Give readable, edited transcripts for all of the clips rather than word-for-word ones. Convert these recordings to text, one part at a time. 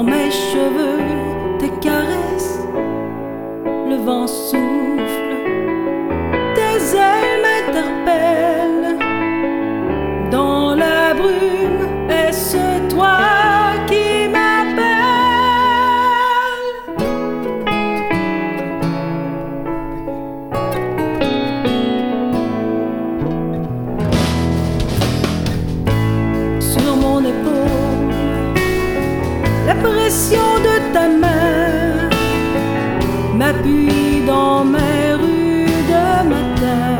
dans mes cheveux, tes caresses, le vent souffle, tes ailes m'interpellent. Dans la brume, est-ce toi qui m'appelles? Sur mon épaule, la pression de ta main m'appuie dans mes rues de matin.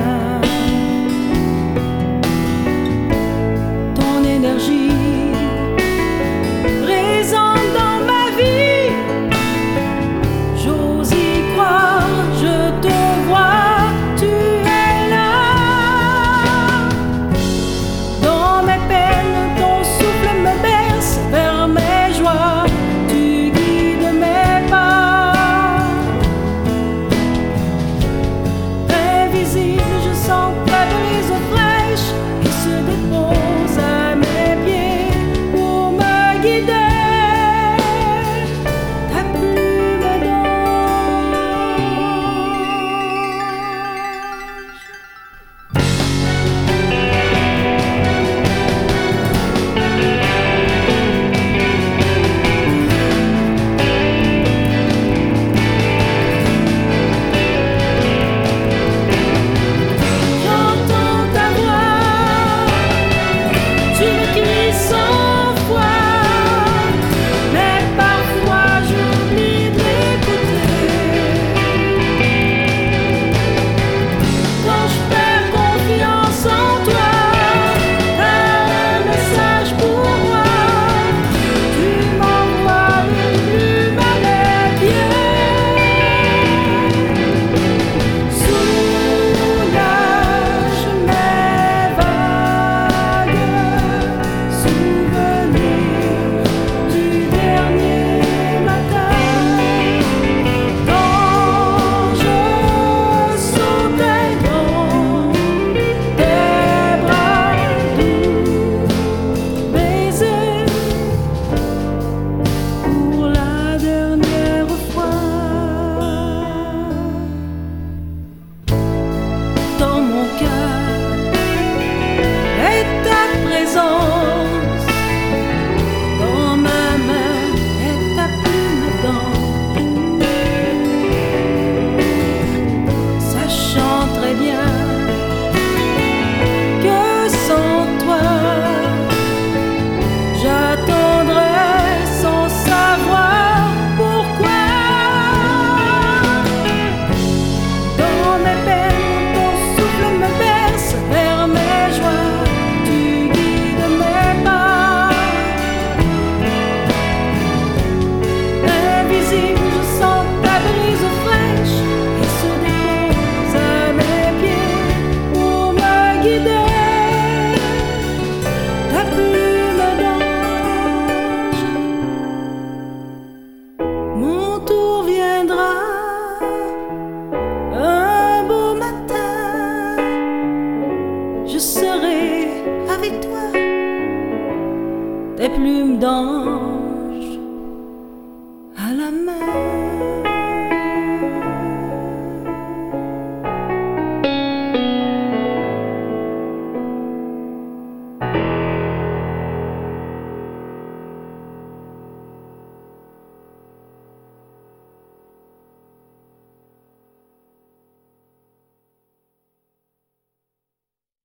Ton énergie présente dans ma vie, j'ose y croire, je te vois, tu es là. Dans mes peines, ton souffle me berce, vers mes joies, tu guides mes pas. Invisible, je sens ta brise fraîche qui se dépose à mes pieds pour me guider. Ta plume d'ange. J'entends ta voix, tu me cries sans foi, mais parfois j'oublie de l'écouter. Quand je perds confiance en toi, t'as un message pour moi, tu m'envoies une plume à mes pieds. Soulage mes vagues souvenirs du dernier matin, quand je sautais dans tes bras doux, baisers pour la dernière fois. Dans mon cœur est ta présence, dans ma main est ta plume d'ange. Sachant très bien que sans toi, j'attendrai sans savoir pourquoi. Dans mes peines, ton souffle me berce, vers mes joies, tu guides mes pas. Invisible, je sens ta brise fraîche qui se dépose à mes pieds pour me guider. Ta plume d'ange. Mon tour viendra un beau matin, je serai avec toi, tes plumes d'ange à la main.